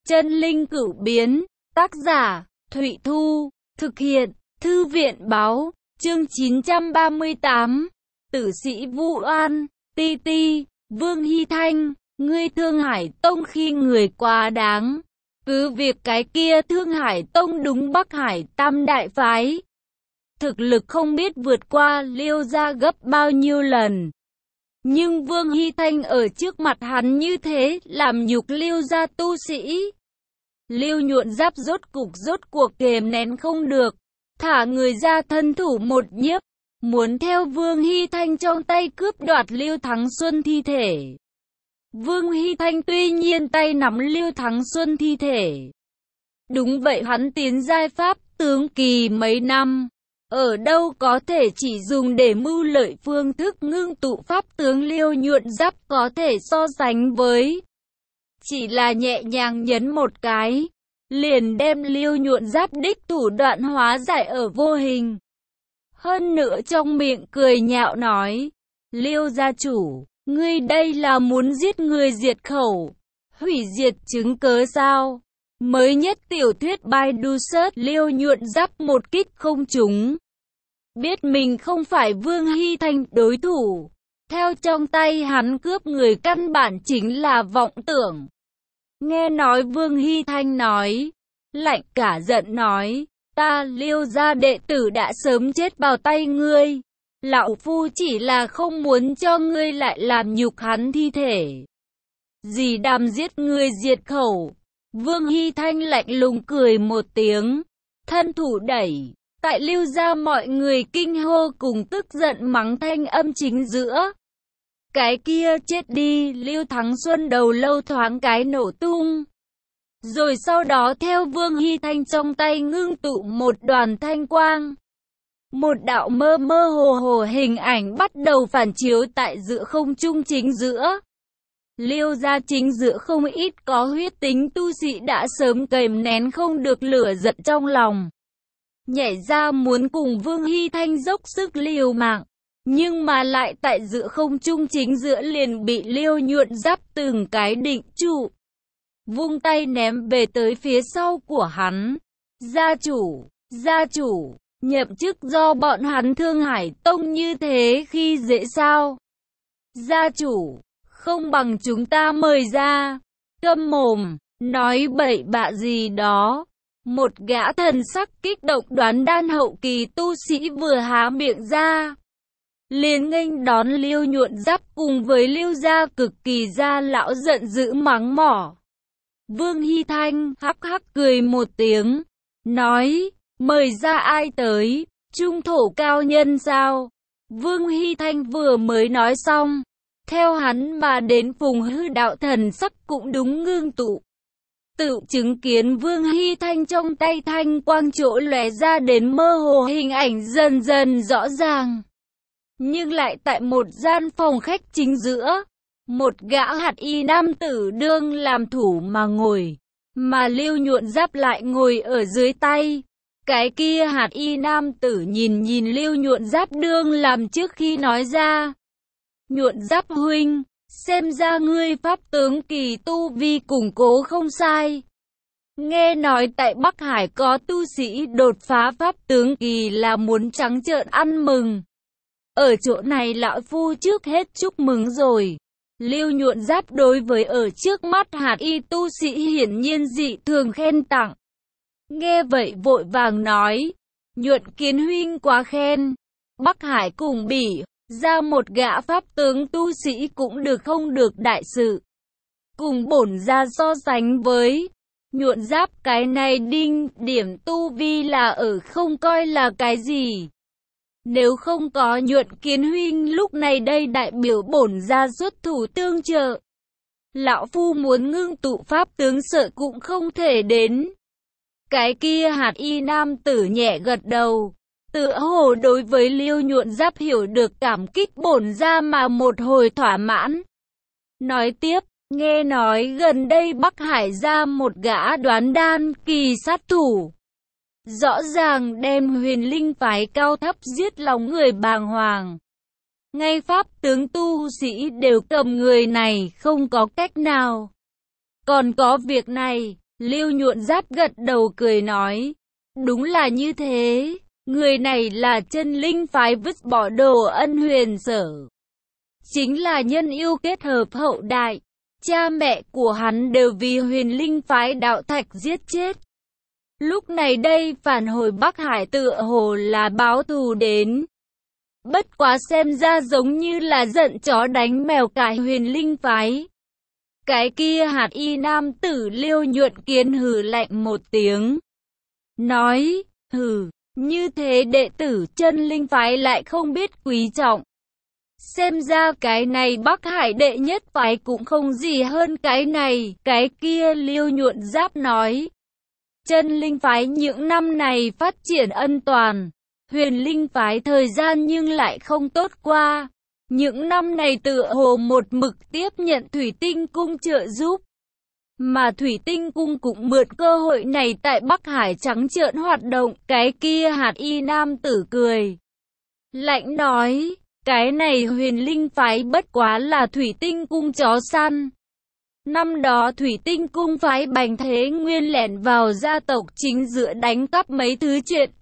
Chân linh cửu biến, tác giả, Thụy Thu, thực hiện, Thư viện báo, chương 938, tử sĩ Vu Oan, Ti Ti, Vương Hy Thanh, ngươi Thương Hải Tông khi người quá đáng. Cứ việc cái kia Thương Hải Tông đúng Bắc Hải Tam Đại Phái. Thực lực không biết vượt qua Liêu gia gấp bao nhiêu lần. Nhưng Vương Hy Thanh ở trước mặt hắn như thế, làm nhục Liêu gia tu sĩ. Liêu Nhuận Giáp rốt cuộc kềm nén không được, thả người ra thân thủ một nhiếp, muốn theo Vương Hy Thanh trong tay cướp đoạt Liêu Thắng Xuân thi thể. Vương Hy Thanh tuy nhiên tay nắm Liêu Thắng Xuân thi thể. Đúng vậy, hắn tiến giai pháp tướng kỳ mấy năm, ở đâu có thể chỉ dùng để mưu lợi phương thức ngưng tụ pháp tướng Liêu Nhuận Giáp có thể so sánh với. Chỉ là nhẹ nhàng nhấn một cái, liền đem Liêu Nhuận Giáp đích thủ đoạn hóa giải ở vô hình. Hơn nữa trong miệng cười nhạo nói, Liêu gia chủ, ngươi đây là muốn giết người diệt khẩu, hủy diệt chứng cớ sao? Mới nhất tiểu thuyết Baidu Search Liêu Nhuận Giáp một kích không trúng. Biết mình không phải Vương Hy Thanh đối thủ, theo trong tay hắn cướp người căn bản chính là vọng tưởng. Nghe nói Vương Hy Thanh nói, lạnh cả giận nói, ta Liêu gia đệ tử đã sớm chết vào tay ngươi. Lão phu chỉ là không muốn cho ngươi lại làm nhục hắn thi thể. Dì đàm giết ngươi diệt khẩu. Vương Hy Thanh lạnh lùng cười một tiếng, thân thủ đẩy. Tại Liêu gia mọi người kinh hô cùng tức giận mắng thanh âm chính giữa. Cái kia chết đi, Liêu Thắng Xuân đầu lâu thoáng cái nổ tung. Rồi sau đó theo Vương Hy Thanh trong tay ngưng tụ một đoàn thanh quang. Một đạo mơ mơ hồ hồ hình ảnh bắt đầu phản chiếu tại giữa không trung chính giữa. Liêu gia chính giữa không ít có huyết tính tu sĩ đã sớm kềm nén không được lửa giận trong lòng. Nhảy ra muốn cùng Vương Hy Thanh dốc sức liều mạng. Nhưng mà lại tại giữa không trung chính giữa liền bị Liêu Nhuận Giáp từng cái định trụ. Vung tay ném về tới phía sau của hắn. Gia chủ, nhậm chức do bọn hắn Thương Hải Tông như thế khi dễ sao? Gia chủ, không bằng chúng ta mời ra. Câm mồm, nói bậy bạ gì đó. Một gã thần sắc kích động đoán đan hậu kỳ tu sĩ vừa há miệng ra, liền nghênh đón Liêu Nhuận Giáp cùng với Liêu gia cực kỳ gia lão giận dữ mắng mỏ. Vương Hy Thanh hắc hắc cười một tiếng, nói, mời ra ai tới, trung thổ cao nhân sao? Vương Hy Thanh vừa mới nói xong, theo hắn mà đến Phùng Hư đạo thần sắc cũng đúng ngưng tụ. Tự chứng kiến Vương Hy Thanh trong tay thanh quang chỗ lóe ra đến mơ hồ hình ảnh dần dần rõ ràng. Nhưng lại tại một gian phòng khách chính giữa, một gã hạt y nam tử đương làm thủ mà ngồi, mà Liêu Nhuận Giáp lại ngồi ở dưới tay. Cái kia hạt y nam tử nhìn Liêu Nhuận Giáp đương làm trước khi nói ra. Nhuận Giáp huynh, xem ra ngươi pháp tướng kỳ tu vi củng cố không sai. Nghe nói tại Bắc Hải có tu sĩ đột phá pháp tướng kỳ là muốn trắng trợn ăn mừng. Ở chỗ này lão phu trước hết chúc mừng rồi. Liêu Nhuận Giáp đối với ở trước mắt hạt y tu sĩ hiển nhiên dị thường khen tặng. Nghe vậy vội vàng nói, Nhuận Kiến huynh quá khen. Bắc Hải cùng Bỉ ra một gã pháp tướng tu sĩ cũng được không được đại sự. Cùng bổn gia so sánh với Nhuận Giáp cái này đinh điểm tu vi là ở không coi là cái gì. Nếu không có Nhuận Kiến huynh lúc này đây đại biểu bổn gia xuất thủ tương trợ. Lão phu muốn ngưng tụ pháp tướng sợ cũng không thể đến. Cái kia hạt y nam tử nhẹ gật đầu. Tựa hồ đối với Liêu Nhuận Giáp hiểu được cảm kích bổn gia mà một hồi thỏa mãn. Nói tiếp, nghe nói gần đây Bắc Hải ra một gã đoán đan kỳ sát thủ. Rõ ràng đem Huyền Linh phái cao thấp giết lòng người bàng hoàng. Ngay pháp tướng tu sĩ đều cầm người này không có cách nào. Còn có việc này, Lưu Nhuận Giáp gật đầu cười nói, đúng là như thế, người này là Chân Linh phái vứt bỏ đồ Ân Huyền sở. Chính là nhân yêu kết hợp hậu đại, cha mẹ của hắn đều vì Huyền Linh phái đạo thạch giết chết. Lúc này đây phản hồi Bắc Hải tựa hồ là báo thù đến. Bất quá xem ra giống như là giận chó đánh mèo cả Huyền Linh phái. Cái kia hạt y nam tử Liêu Nhuận Kiến hừ lạnh một tiếng. Nói, hừ, như thế đệ tử Chân Linh phái lại không biết quý trọng. Xem ra cái này Bắc Hải đệ nhất phái cũng không gì hơn cái này. Cái kia Liêu Nhuận Giáp nói. Chân Linh phái những năm này phát triển ân toàn. Huyền Linh phái thời gian nhưng lại không tốt qua. Những năm này tựa hồ một mực tiếp nhận Thủy Tinh Cung trợ giúp. Mà Thủy Tinh Cung cũng mượn cơ hội này tại Bắc Hải trắng trợn hoạt động. Cái kia hạt y nam tử cười. Lạnh nói, cái này Huyền Linh phái bất quá là Thủy Tinh Cung chó săn. Năm đó Thủy Tinh Cung phái Bành Thế Nguyên lẻn vào gia tộc chính giữa đánh cắp mấy thứ chuyện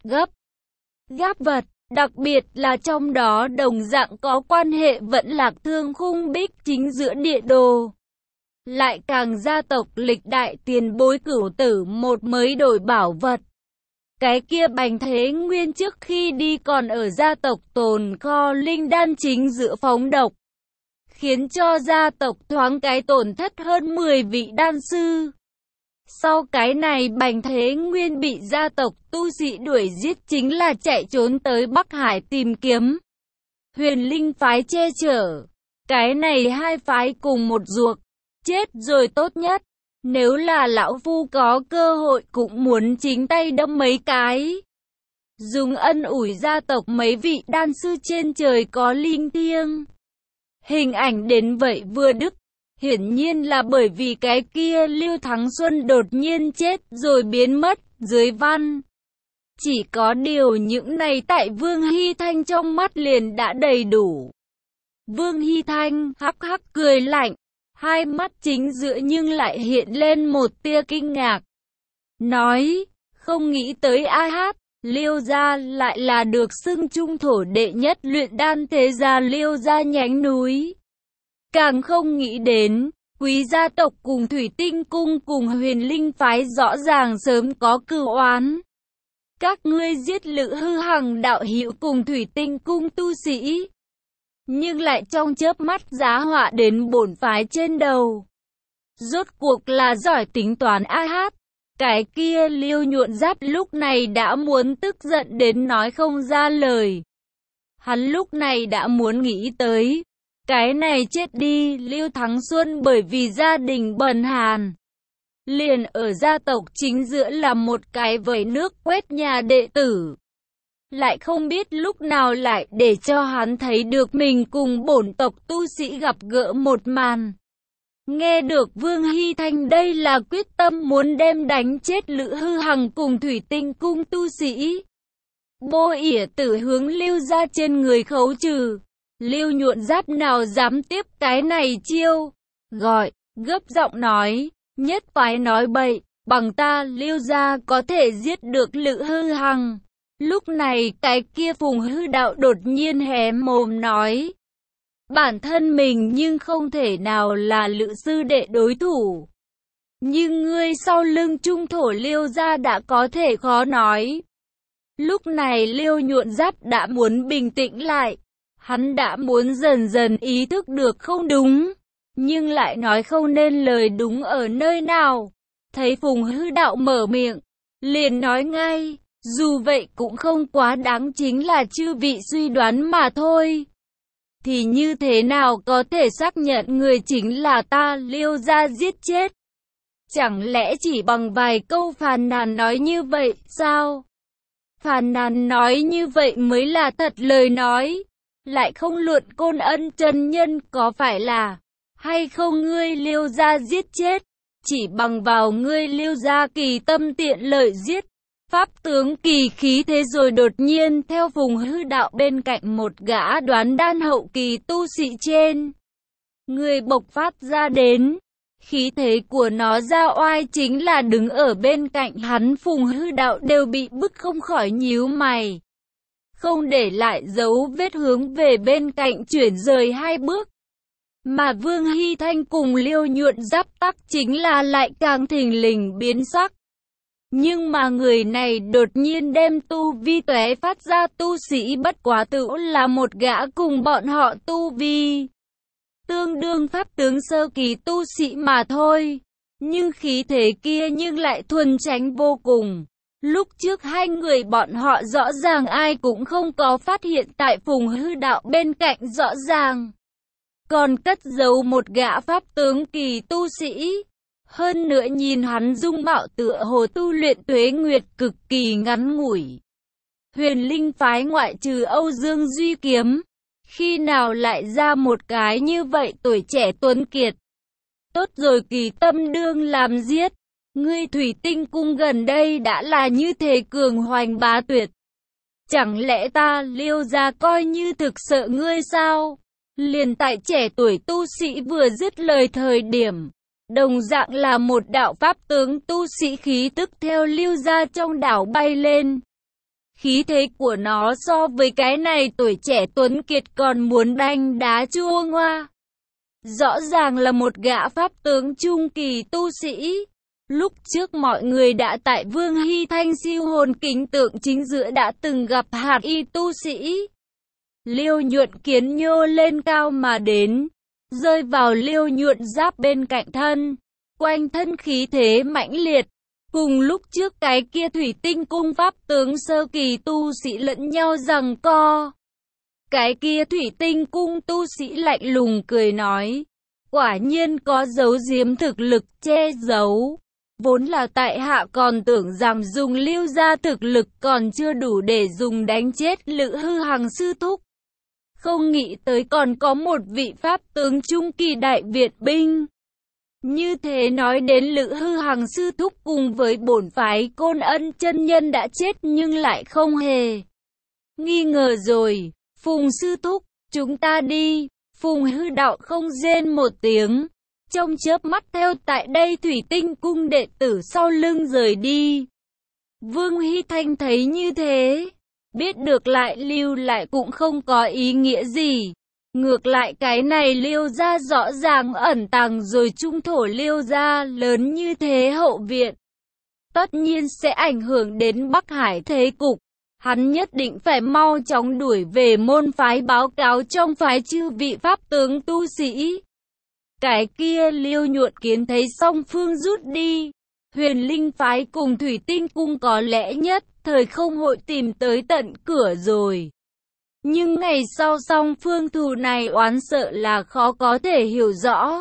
gáp vật, đặc biệt là trong đó đồng dạng có quan hệ Vẫn Lạc Thương Khung Bích chính giữa địa đồ. Lại càng gia tộc lịch đại tiền bối Cửu Tử một mới đổi bảo vật. Cái kia Bành Thế Nguyên trước khi đi còn ở gia tộc tồn kho linh đan chính giữa phóng độc, khiến cho gia tộc thoáng cái tổn thất hơn 10 vị đan sư. Sau cái này Bành Thế Nguyên bị gia tộc tu sĩ đuổi giết chính là chạy trốn tới Bắc Hải tìm kiếm Huyền Linh phái che chở. Cái này hai phái cùng một ruột, chết rồi tốt nhất. Nếu là lão phu có cơ hội cũng muốn chính tay đâm mấy cái. Dùng ân ủi gia tộc mấy vị đan sư trên trời có linh thiêng. Hình ảnh đến vậy vừa đức. Hiển nhiên là bởi vì cái kia Lưu Thắng Xuân đột nhiên chết rồi biến mất dưới văn. Chỉ có điều những này tại Vương Hy Thanh trong mắt liền đã đầy đủ. Vương Hy Thanh hắc hắc cười lạnh. Hai mắt chính giữa nhưng lại hiện lên một tia kinh ngạc. Nói, không nghĩ tới ai hát, Liêu gia lại là được xưng trung thổ đệ nhất luyện đan thế gia Liêu gia nhánh núi. Càng không nghĩ đến, quý gia tộc cùng Thủy Tinh Cung cùng Huyền Linh phái rõ ràng sớm có cừu oán. Các ngươi giết Lữ Hư Hằng đạo hữu cùng Thủy Tinh Cung tu sĩ. Nhưng lại trong chớp mắt giá họa đến bổn phái trên đầu. Rốt cuộc là giỏi tính toán ai hát. Cái kia Liêu Nhuận Giáp lúc này đã muốn tức giận đến nói không ra lời. Hắn lúc này đã muốn nghĩ tới. Cái này chết đi Lưu Thắng Xuân bởi vì gia đình bần hàn. Liền ở gia tộc chính giữa là một cái vẩy nước quét nhà đệ tử. Lại không biết lúc nào lại để cho hắn thấy được mình cùng bổn tộc tu sĩ gặp gỡ một màn. Nghe được Vương Hy Thanh đây là quyết tâm muốn đem đánh chết Lữ Hư Hằng cùng Thủy Tinh Cung tu sĩ. Bô ỉa tử hướng Lưu ra trên người khấu trừ. Lưu Nhuận Giáp nào dám tiếp cái này chiêu. Gọi, gấp giọng nói, nhất phái nói bậy, bằng ta Lưu gia có thể giết được Lữ Hư Hằng. Lúc này cái kia Phùng Hư Đạo đột nhiên hé mồm nói. Bản thân mình nhưng không thể nào là Lữ sư đệ đối thủ. Nhưng ngươi sau lưng trung thổ Liêu gia đã có thể khó nói. Lúc này Liêu Nhuận Giáp đã muốn bình tĩnh lại. Hắn đã muốn dần dần ý thức được không đúng. Nhưng lại nói không nên lời đúng ở nơi nào. Thấy Phùng Hư Đạo mở miệng. Liền nói ngay. Dù vậy cũng không quá đáng, chính là chư vị suy đoán mà thôi. Thì như thế nào có thể xác nhận người chính là ta Liêu gia giết chết? Chẳng lẽ chỉ bằng vài câu phàn nàn nói như vậy sao? Phàn nàn nói như vậy mới là thật lời nói. Lại không luận Côn Ân chân nhân có phải là hay không ngươi Liêu gia giết chết? Chỉ bằng vào ngươi Liêu gia kỳ tâm tiện lợi giết. Pháp tướng kỳ khí thế rồi đột nhiên theo Phùng Hư Đạo bên cạnh một gã đoán đan hậu kỳ tu sĩ trên. Người bộc phát ra đến. Khí thế của nó ra oai, chính là đứng ở bên cạnh hắn Phùng Hư Đạo đều bị bức không khỏi nhíu mày. Không để lại dấu vết, hướng về bên cạnh chuyển rời 2 bước. Mà Vương Hy Thanh cùng Liêu Nhuận giáp tắc chính là lại càng thình lình biến sắc. Nhưng mà người này đột nhiên đem tu vi tóe phát ra, tu sĩ bất quá tự là một gã cùng bọn họ tu vi tương đương pháp tướng sơ kỳ tu sĩ mà thôi. Nhưng khí thế kia nhưng lại thuần tránh vô cùng. Lúc trước 2 người bọn họ rõ ràng ai cũng không có phát hiện, tại Phùng Hư Đạo bên cạnh rõ ràng còn cất giấu một gã pháp tướng kỳ tu sĩ. Hơn nữa nhìn hắn dung mạo tựa hồ tu luyện tuế nguyệt cực kỳ ngắn ngủi. Huyền Linh phái ngoại trừ Âu Dương Duy Kiếm, khi nào lại ra một cái như vậy tuổi trẻ tuấn kiệt. Tốt rồi, Kỳ Tâm đương làm giết. Ngươi Thủy Tinh Cung gần đây đã là như thế cường hoành bá tuyệt. Chẳng lẽ ta Liêu gia coi như thực sợ ngươi sao? Liền tại trẻ tuổi tu sĩ vừa dứt lời thời điểm, đồng dạng là một đạo pháp tướng tu sĩ khí tức theo Liêu gia trong đảo bay lên. Khí thế của nó so với cái này tuổi trẻ tuấn kiệt còn muốn đanh đá chua ngoa. Rõ ràng là một gã pháp tướng trung kỳ tu sĩ. Lúc trước mọi người đã tại Vương Hy Thanh siêu hồn kính tượng chính giữa đã từng gặp hạt y tu sĩ. Liêu Nhuận kiến nhô lên cao mà đến, rơi vào Liêu Nhuận giáp bên cạnh thân, quanh thân khí thế mãnh liệt. Cùng lúc trước cái kia Thủy Tinh Cung pháp tướng sơ kỳ tu sĩ lẫn nhau giằng co. Cái kia Thủy Tinh Cung tu sĩ lạnh lùng cười nói, quả nhiên có giấu giếm thực lực che giấu. Vốn là tại hạ còn tưởng rằng dùng Liêu gia thực lực còn chưa đủ để dùng đánh chết Lữ Hư Hằng sư thúc. Không nghĩ tới còn có một vị pháp tướng trung kỳ đại Việt binh. Như thế nói đến Lữ Hư Hằng sư thúc cùng với bổn phái Côn Ân chân nhân đã chết, nhưng lại không hề nghi ngờ rồi. Phùng sư thúc, chúng ta đi. Phùng Hư Đạo không rên một tiếng, trong chớp mắt theo tại đây Thủy Tinh Cung đệ tử sau lưng rời đi. Vương Hy Thanh thấy như thế, biết được lại lưu lại cũng không có ý nghĩa gì. Ngược lại cái này Liêu gia rõ ràng ẩn tàng rồi, trung thổ Liêu gia lớn như thế hậu viện, tất nhiên sẽ ảnh hưởng đến Bắc Hải thế cục. Hắn nhất định phải mau chóng đuổi về môn phái báo cáo trong phái chư vị pháp tướng tu sĩ. Cái kia Liêu Nhuận kiến thấy song phương rút đi, Huyền Linh phái cùng Thủy Tinh Cung có lẽ nhất thời không hội tìm tới tận cửa rồi. Nhưng ngày sau song phương thù này oán sợ là khó có thể hiểu rõ.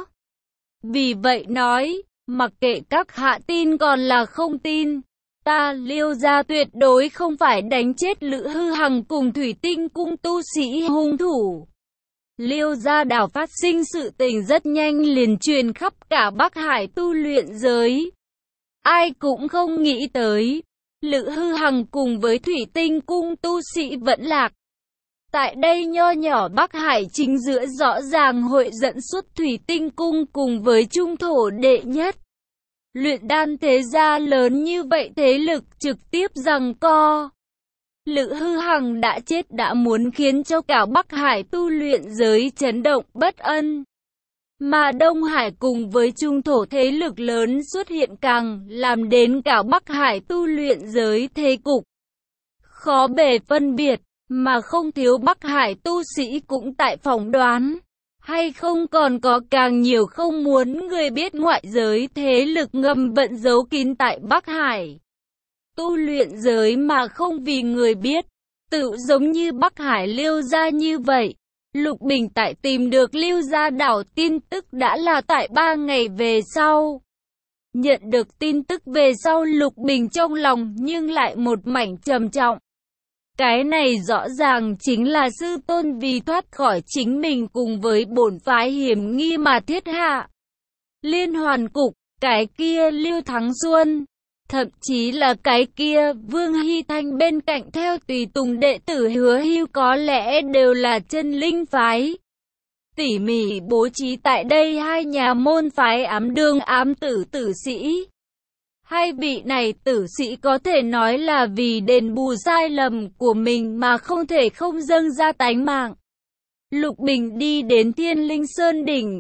Vì vậy nói, mặc kệ các hạ tin còn là không tin, ta Liêu gia tuyệt đối không phải đánh chết Lữ Hư Hằng cùng Thủy Tinh Cung tu sĩ hung thủ. Liêu gia đảo phát sinh sự tình rất nhanh liền truyền khắp cả Bắc Hải tu luyện giới. Ai cũng không nghĩ tới, Lữ Hư Hằng cùng với Thủy Tinh Cung tu sĩ vẫn lạc. Tại đây nho nhỏ Bắc Hải chính giữa rõ ràng hội dẫn xuất Thủy Tinh Cung cùng với trung thổ đệ nhất luyện đan thế gia lớn như vậy thế lực trực tiếp giằng co. Lữ Hư Hằng đã chết đã muốn khiến cho cả Bắc Hải tu luyện giới chấn động bất ân. Mà Đông Hải cùng với trung thổ thế lực lớn xuất hiện càng làm đến cả Bắc Hải tu luyện giới thế cục khó bề phân biệt, mà không thiếu Bắc Hải tu sĩ cũng tại phỏng đoán, hay không còn có càng nhiều không muốn người biết ngoại giới thế lực ngầm vận giấu kín tại Bắc Hải tu luyện giới mà không vì người biết, tự giống như Bắc Hải Liêu gia như vậy. Lục Bình tại tìm được Liêu gia đảo tin tức đã là tại 3 ngày về sau. Nhận được tin tức về sau, Lục Bình trong lòng nhưng lại một mảnh trầm trọng. Cái này rõ ràng chính là sư tôn vì thoát khỏi chính mình cùng với bổn phái hiểm nghi mà thiết hạ liên hoàn cục, cái kia Lưu Thắng Xuân, thậm chí là cái kia Vương Hy Thanh bên cạnh theo tùy tùng đệ tử Hứa Hưu có lẽ đều là chân linh phái. tỉ mỉ bố trí tại đây hai nhà môn phái ám đương ám tử tử sĩ. Hai vị này tử sĩ có thể nói là vì đền bù sai lầm của mình mà không thể không dâng ra tánh mạng. Lục Bình đi đến Thiên Linh Sơn đỉnh,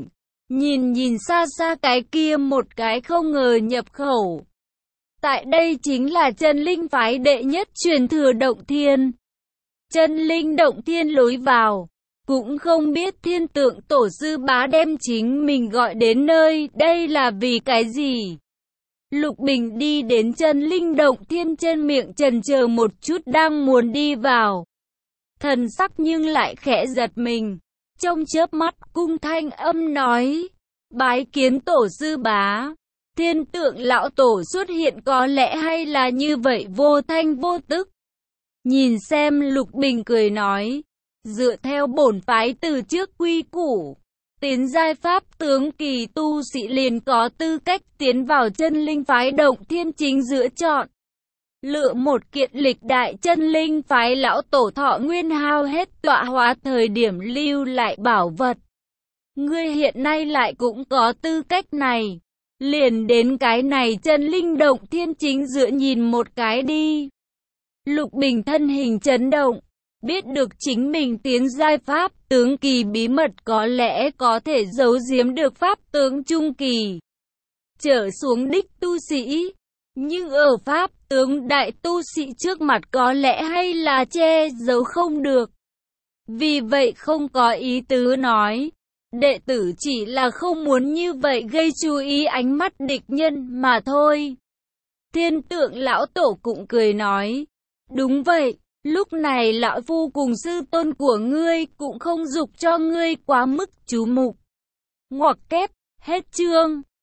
nhìn xa xa cái kia một cái không ngờ nhập khẩu. Tại đây chính là chân linh phái đệ nhất truyền thừa Động Thiên. Chân linh Động Thiên lối vào, cũng không biết Thiên Tượng Tổ Sư Bá đem chính mình gọi đến nơi đây là vì cái gì. Lục Bình đi đến chân linh Động Thiên, trên miệng chần chờ một chút đang muốn đi vào. Thần sắc nhưng lại khẽ giật mình. Trong chớp mắt cung thanh âm nói, bái kiến Tổ Sư Bá. Thiên Tượng Lão Tổ xuất hiện có lẽ hay là như vậy vô thanh vô tức. Nhìn xem, Lục Bình cười nói, dựa theo bổn phái từ trước quy củ, tiến giai pháp tướng kỳ tu sĩ liền có tư cách tiến vào chân linh phái Động Thiên chính giữa chọn. Lựa một kiện lịch đại chân linh phái lão tổ thọ nguyên hao hết tọa hóa thời điểm lưu lại bảo vật. Ngươi hiện nay lại cũng có tư cách này. Liền đến cái này chân linh Động Thiên chính giữa nhìn một cái đi. Lục Bình thân hình chấn động. Biết được chính mình tiến giai pháp tướng kỳ bí mật có lẽ có thể giấu giếm được pháp tướng trung kỳ trở xuống đích tu sĩ. Nhưng ở pháp tướng đại tu sĩ trước mặt có lẽ hay là che giấu không được. Vì vậy không có ý tứ nói. Đệ tử chỉ là không muốn như vậy gây chú ý ánh mắt địch nhân mà thôi. Thiên Tượng Lão Tổ cũng cười nói. Đúng vậy, lúc này lão phu cùng sư tôn của ngươi cũng không dục cho ngươi quá mức chú mục. Ngoặc kép, hết chương.